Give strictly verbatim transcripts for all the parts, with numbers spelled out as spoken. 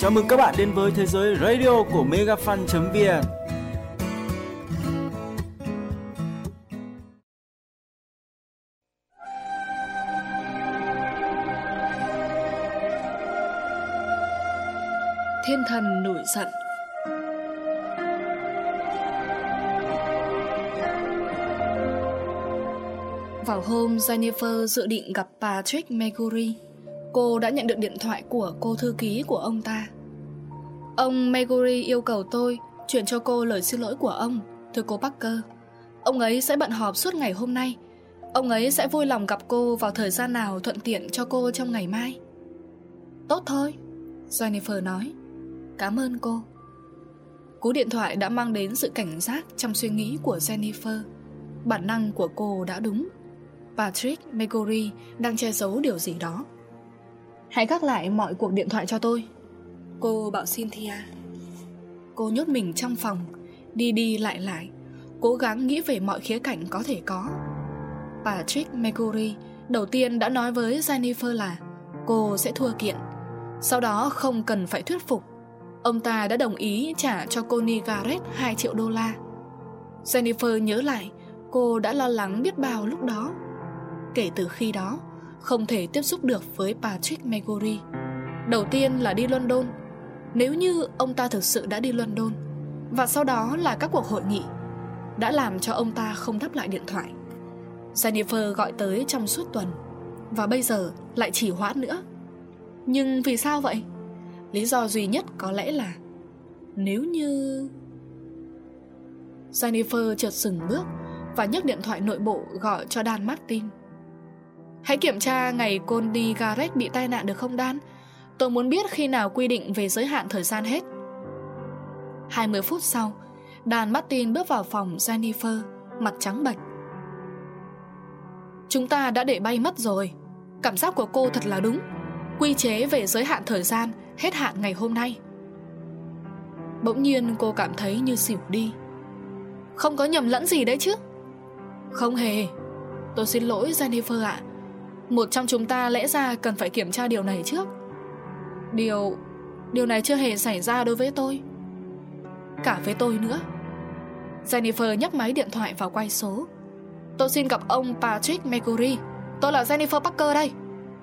Chào mừng các bạn đến với thế giới radio của megafan chấm vn. Thiên thần nổi giận. Vào hôm Jennifer dự định gặp Patrick Mercury, cô đã nhận được điện thoại của cô thư ký của ông ta. Ông Mercury yêu cầu tôi chuyển cho cô lời xin lỗi của ông. Thưa cô Parker, ông ấy sẽ bận họp suốt ngày hôm nay. Ông ấy sẽ vui lòng gặp cô vào thời gian nào thuận tiện cho cô trong ngày mai. Tốt thôi, Jennifer nói. Cảm ơn cô. Cú điện thoại đã mang đến sự cảnh giác trong suy nghĩ của Jennifer. Bản năng của cô đã đúng. Patrick Mercury đang che giấu điều gì đó. Hãy gác lại mọi cuộc điện thoại cho tôi, cô bảo Cynthia. Cô nhốt mình trong phòng, đi đi lại lại, cố gắng nghĩ về mọi khía cạnh có thể có. Patrick Mercury đầu tiên đã nói với Jennifer là cô sẽ thua kiện. Sau đó không cần phải thuyết phục, ông ta đã đồng ý trả cho Connie Garrett hai triệu đô la. Jennifer nhớ lại, cô đã lo lắng biết bao lúc đó. Kể từ khi đó, không thể tiếp xúc được với Patrick Mercury. Đầu tiên là đi London, nếu như ông ta thực sự đã đi London, và sau đó là các cuộc hội nghị, đã làm cho ông ta không đáp lại điện thoại. Jennifer gọi tới trong suốt tuần, và bây giờ lại trì hoãn nữa. Nhưng vì sao vậy? Lý do duy nhất có lẽ là nếu như... Jennifer chợt dừng bước và nhấc điện thoại nội bộ gọi cho Dan Martin. Hãy kiểm tra ngày Connie Garrett bị tai nạn được không Dan? Tôi muốn biết khi nào quy định về giới hạn thời gian hết. Hai mươi phút sau, Dan Martin bước vào phòng Jennifer, mặt trắng bệch. Chúng ta đã để bay mất rồi. Cảm giác của cô thật là đúng. Quy chế về giới hạn thời gian hết hạn ngày hôm nay. Bỗng nhiên cô cảm thấy như xỉu đi. Không có nhầm lẫn gì đấy chứ? Không hề. Tôi xin lỗi Jennifer ạ. Một trong chúng ta lẽ ra cần phải kiểm tra điều này trước. Điều... Điều này chưa hề xảy ra đối với tôi. Cả với tôi nữa. Jennifer nhấc máy điện thoại và quay số. Tôi xin gặp ông Patrick Mercury. Tôi là Jennifer Parker đây.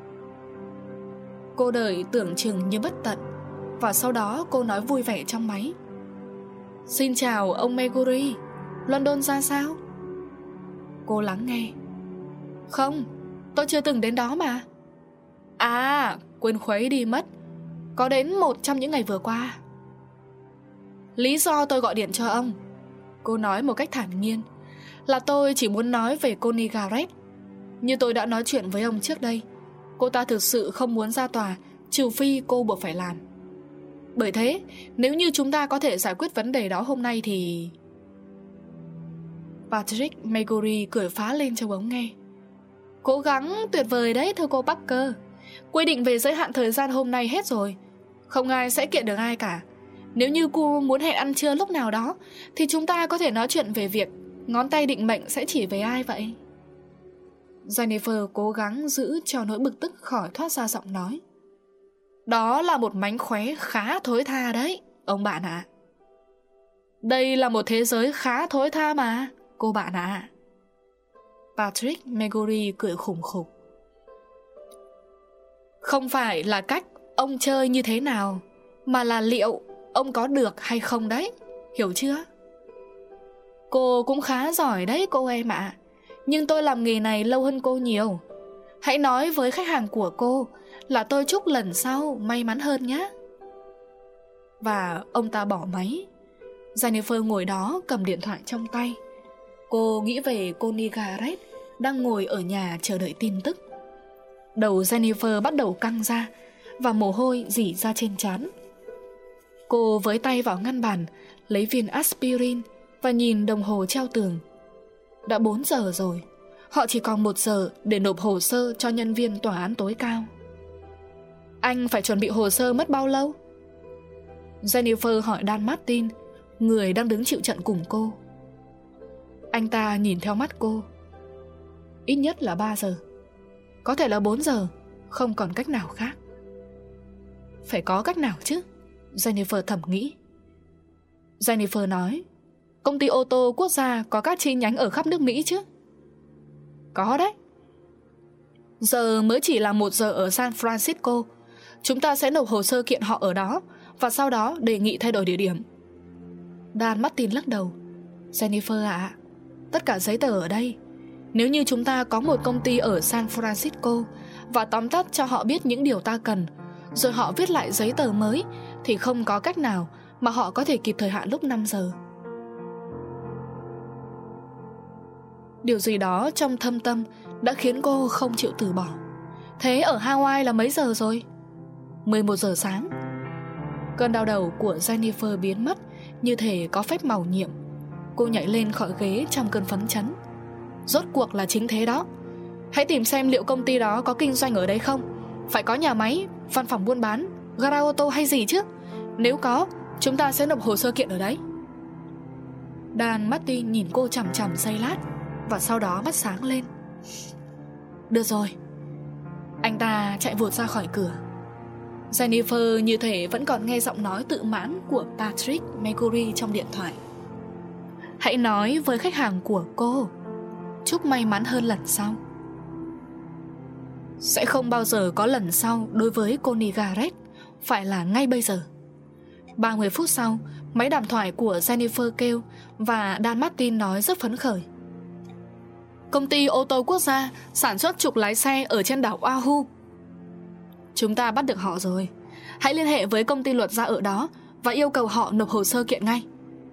Cô đợi tưởng chừng như bất tận, và sau đó cô nói vui vẻ trong máy. Xin chào ông Mercury. London ra sao? Cô lắng nghe. Không, tôi chưa từng đến đó mà. À, quên khuấy đi mất. Có đến một trong những ngày vừa qua. Lý do tôi gọi điện cho ông, cô nói một cách thản nhiên, là tôi chỉ muốn nói về Connie Garrett. Như tôi đã nói chuyện với ông trước đây, cô ta thực sự không muốn ra tòa, trừ phi cô buộc phải làm. Bởi thế, nếu như chúng ta có thể giải quyết vấn đề đó hôm nay thì... Patrick Mercury cười phá lên trong ống nghe. Cố gắng tuyệt vời đấy thưa cô Parker. Quy định về giới hạn thời gian hôm nay hết rồi. Không ai sẽ kiện được ai cả. Nếu như cô muốn hẹn ăn trưa lúc nào đó, thì chúng ta có thể nói chuyện về việc ngón tay định mệnh sẽ chỉ về ai vậy. Jennifer cố gắng giữ cho nỗi bực tức khỏi thoát ra giọng nói. Đó là một mánh khóe khá thối tha đấy, ông bạn ạ. À. Đây là một thế giới khá thối tha mà, cô bạn ạ. À. Patrick Mercury cười khủng khục. Không phải là cách ông chơi như thế nào, mà là liệu ông có được hay không đấy, hiểu chưa? Cô cũng khá giỏi đấy cô em ạ. À. Nhưng tôi làm nghề này lâu hơn cô nhiều. Hãy nói với khách hàng của cô là tôi chúc lần sau may mắn hơn nhé. Và ông ta bỏ máy. Jennifer ngồi đó cầm điện thoại trong tay. Cô nghĩ về Connie Garrett đang ngồi ở nhà chờ đợi tin tức. Đầu Jennifer bắt đầu căng ra, và mồ hôi rỉ ra trên trán. Cô với tay vào ngăn bàn, lấy viên aspirin và nhìn đồng hồ treo tường. Đã bốn giờ rồi. Họ chỉ còn một giờ để nộp hồ sơ cho nhân viên tòa án tối cao. Anh phải chuẩn bị hồ sơ mất bao lâu? Jennifer hỏi Dan Martin, người đang đứng chịu trận cùng cô. Anh ta nhìn theo mắt cô. Ít nhất là ba giờ. Có thể là bốn giờ. Không còn cách nào khác. Phải có cách nào chứ, Jennifer thầm nghĩ. Jennifer nói, công ty ô tô quốc gia có các chi nhánh ở khắp nước Mỹ chứ? Có đấy. Giờ mới chỉ là một giờ ở San Francisco. Chúng ta sẽ nộp hồ sơ kiện họ ở đó, và sau đó đề nghị thay đổi địa điểm. Dan Martin lắc đầu. Jennifer ạ, à, tất cả giấy tờ ở đây. Nếu như chúng ta có một công ty ở San Francisco và tóm tắt cho họ biết những điều ta cần, rồi họ viết lại giấy tờ mới, thì không có cách nào mà họ có thể kịp thời hạn lúc năm giờ. Điều gì đó trong thâm tâm đã khiến cô không chịu từ bỏ. Thế ở Hawaii là mấy giờ rồi? mười một giờ sáng. Cơn đau đầu của Jennifer biến mất như thể có phép màu nhiệm. Cô nhảy lên khỏi ghế trong cơn phấn chấn. Rốt cuộc là chính thế đó. Hãy tìm xem liệu công ty đó có kinh doanh ở đây không. Phải có nhà máy, văn phòng buôn bán, gara ô tô hay gì chứ. Nếu có, chúng ta sẽ nộp hồ sơ kiện ở đấy. Dan Martin nhìn cô chằm chằm giây lát, và sau đó mắt sáng lên. Được rồi. Anh ta chạy vụt ra khỏi cửa. Jennifer như thể vẫn còn nghe giọng nói tự mãn của Patrick Mercury trong điện thoại. Hãy nói với khách hàng của cô, chúc may mắn hơn lần sau. Sẽ không bao giờ có lần sau đối với Connie Garrett, phải là ngay bây giờ. ba mươi phút sau, máy đàm thoại của Jennifer kêu, và Dan Martin nói rất phấn khởi. Công ty ô tô quốc gia sản xuất trục lái xe ở trên đảo Oahu. Chúng ta bắt được họ rồi. Hãy liên hệ với công ty luật gia ở đó và yêu cầu họ nộp hồ sơ kiện ngay.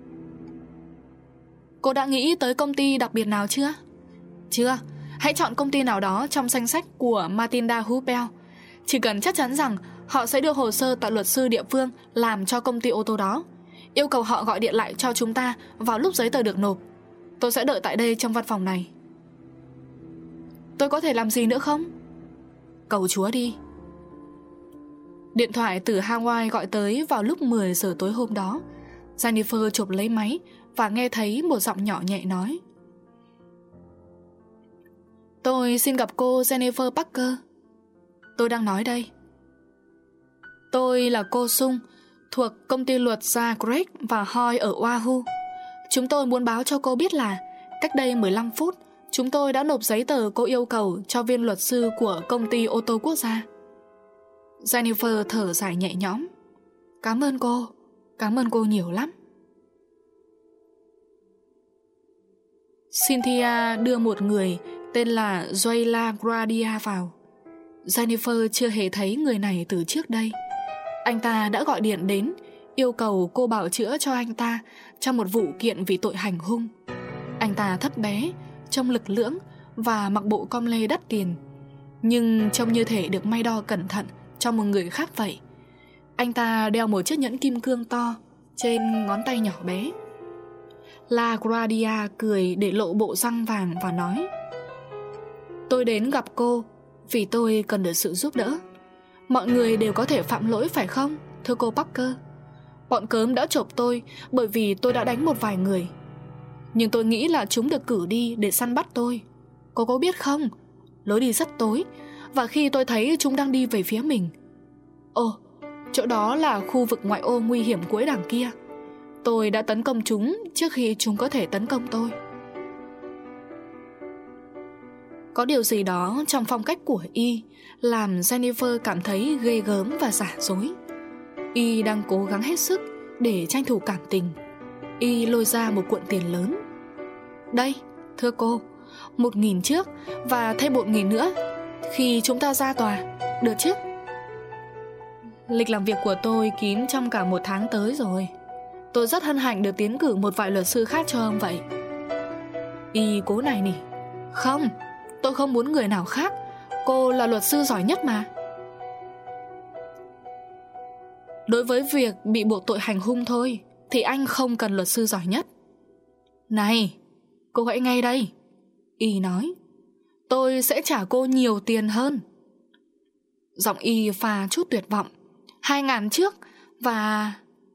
Cô đã nghĩ tới công ty đặc biệt nào chưa? Chưa. Hãy chọn công ty nào đó trong danh sách của Matilda Hubbell. Chỉ cần chắc chắn rằng họ sẽ đưa hồ sơ tại luật sư địa phương làm cho công ty ô tô đó. Yêu cầu họ gọi điện lại cho chúng ta vào lúc giấy tờ được nộp. Tôi sẽ đợi tại đây trong văn phòng này. Tôi có thể làm gì nữa không? Cầu Chúa đi. Điện thoại từ Hawaii gọi tới vào lúc mười giờ tối hôm đó. Jennifer chụp lấy máy và nghe thấy một giọng nhỏ nhẹ nói. Tôi xin gặp cô Jennifer Parker. Tôi đang nói đây. Tôi là cô Sung, thuộc công ty luật gia Gregg và Hoy ở Oahu. Chúng tôi muốn báo cho cô biết là cách đây mười lăm phút, chúng tôi đã nộp giấy tờ cô yêu cầu cho viên luật sư của công ty ô tô quốc gia. Jennifer thở dài nhẹ nhõm. Cảm ơn cô, cảm ơn cô nhiều lắm. Cynthia đưa một người tên là Joy LaGuardia vào. Jennifer chưa hề thấy người này từ trước đây. Anh ta đã gọi điện đến, yêu cầu cô bào chữa cho anh ta trong một vụ kiện vì tội hành hung. Anh ta thấp bé, trông lực lưỡng và mặc bộ com lê đắt tiền, nhưng trông như thể được may đo cẩn thận cho một người khác vậy. Anh ta đeo một chiếc nhẫn kim cương to trên ngón tay nhỏ bé. LaGuardia cười để lộ bộ răng vàng và nói: Tôi đến gặp cô vì tôi cần được sự giúp đỡ. Mọi người đều có thể phạm lỗi phải không, thưa cô Parker? Bọn cớm đã chộp tôi bởi vì tôi đã đánh một vài người, nhưng tôi nghĩ là chúng được cử đi để săn bắt tôi. Cô có biết không, lối đi rất tối, và khi tôi thấy chúng đang đi về phía mình. Ồ, chỗ đó là khu vực ngoại ô nguy hiểm cuối đằng kia. Tôi đã tấn công chúng trước khi chúng có thể tấn công tôi. Có điều gì đó trong phong cách của Y làm Jennifer cảm thấy ghê gớm và giả dối. Y đang cố gắng hết sức để tranh thủ cảm tình. Y lôi ra một cuộn tiền lớn. Đây, thưa cô, một nghìn trước và thêm một nghìn nữa khi chúng ta ra tòa, được chứ? Lịch làm việc của tôi kín trong cả một tháng tới rồi. Tôi rất hân hạnh được tiến cử một vài luật sư khác cho ông vậy. Y cố này nỉ. Không, tôi không muốn người nào khác. Cô là luật sư giỏi nhất mà. Đối với việc bị buộc tội hành hung thôi thì anh không cần luật sư giỏi nhất. Này, cô hãy nghe đây. Y nói: Tôi sẽ trả cô nhiều tiền hơn. Giọng Y pha chút tuyệt vọng. Hai ngàn trước và...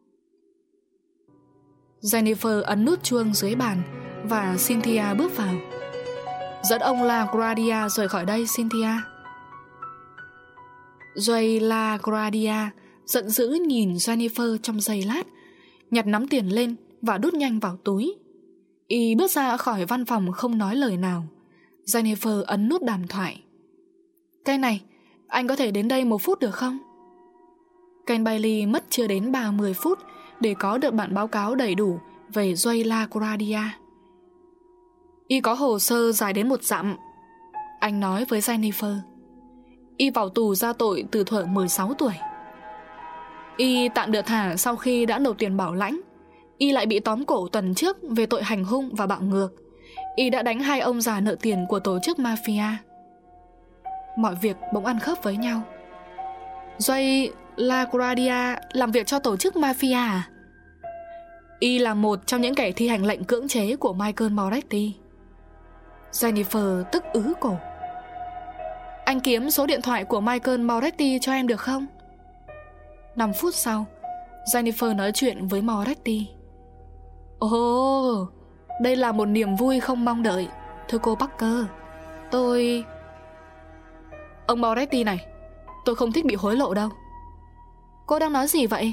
Jennifer ấn nút chuông dưới bàn và Cynthia bước vào. Dẫn ông LaGuardia rời khỏi đây, Cynthia. Joy LaGuardia giận dữ nhìn Jennifer trong giây lát, nhặt nắm tiền lên và đút nhanh vào túi. Y bước ra khỏi văn phòng không nói lời nào. Jennifer ấn nút đàm thoại. Cái này, anh có thể đến đây một phút được không? Ken Bailey mất chưa đến ba mươi phút để có được bản báo cáo đầy đủ về Joy LaGuardia. Y có hồ sơ dài đến một dặm, anh nói với Jennifer. Y vào tù ra tội từ thuở mười sáu tuổi. Y tạm được thả sau khi đã nộp tiền bảo lãnh. Y lại bị tóm cổ tuần trước về tội hành hung và bạo ngược. Y đã đánh hai ông già nợ tiền của tổ chức mafia. Mọi việc bỗng ăn khớp với nhau. Joy LaGuardia làm việc cho tổ chức mafia à? Y là một trong những kẻ thi hành lệnh cưỡng chế của Michael Moretti. Jennifer tức ứ cổ. Anh kiếm số điện thoại của Michael Moretti cho em được không? Năm phút sau, Jennifer nói chuyện với Moretti. Ồ, đây là một niềm vui không mong đợi, thưa cô Parker. Tôi... Ông Moretti này, tôi không thích bị hối lộ đâu. Cô đang nói gì vậy?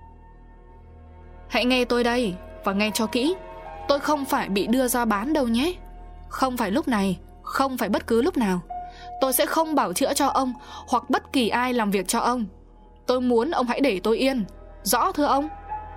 Hãy nghe tôi đây, và nghe cho kỹ. Tôi không phải bị đưa ra bán đâu nhé. Không phải lúc này, không phải bất cứ lúc nào. Tôi sẽ không bảo chữa cho ông hoặc bất kỳ ai làm việc cho ông. Tôi muốn ông hãy để tôi yên. Rõ thưa ông?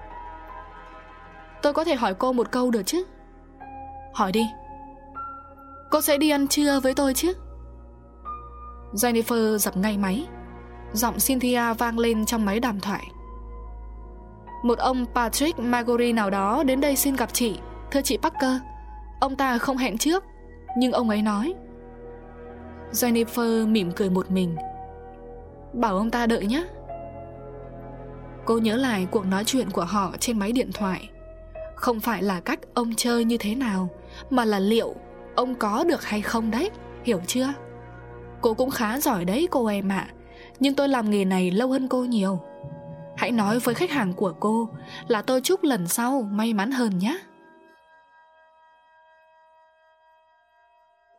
Tôi có thể hỏi cô một câu được chứ? Hỏi đi. Cô sẽ đi ăn trưa với tôi chứ? Jennifer dập ngay máy. Giọng Cynthia vang lên trong máy đàm thoại. Một ông Patrick Magori nào đó đến đây xin gặp chị, thưa chị Parker. Ông ta không hẹn trước, nhưng ông ấy nói. Jennifer mỉm cười một mình. Bảo ông ta đợi nhé. Cô nhớ lại cuộc nói chuyện của họ trên máy điện thoại. Không phải là cách ông chơi như thế nào, mà là liệu ông có được hay không đấy, hiểu chưa? Cô cũng khá giỏi đấy cô em ạ, nhưng tôi làm nghề này lâu hơn cô nhiều. Hãy nói với khách hàng của cô là tôi chúc lần sau may mắn hơn nhé.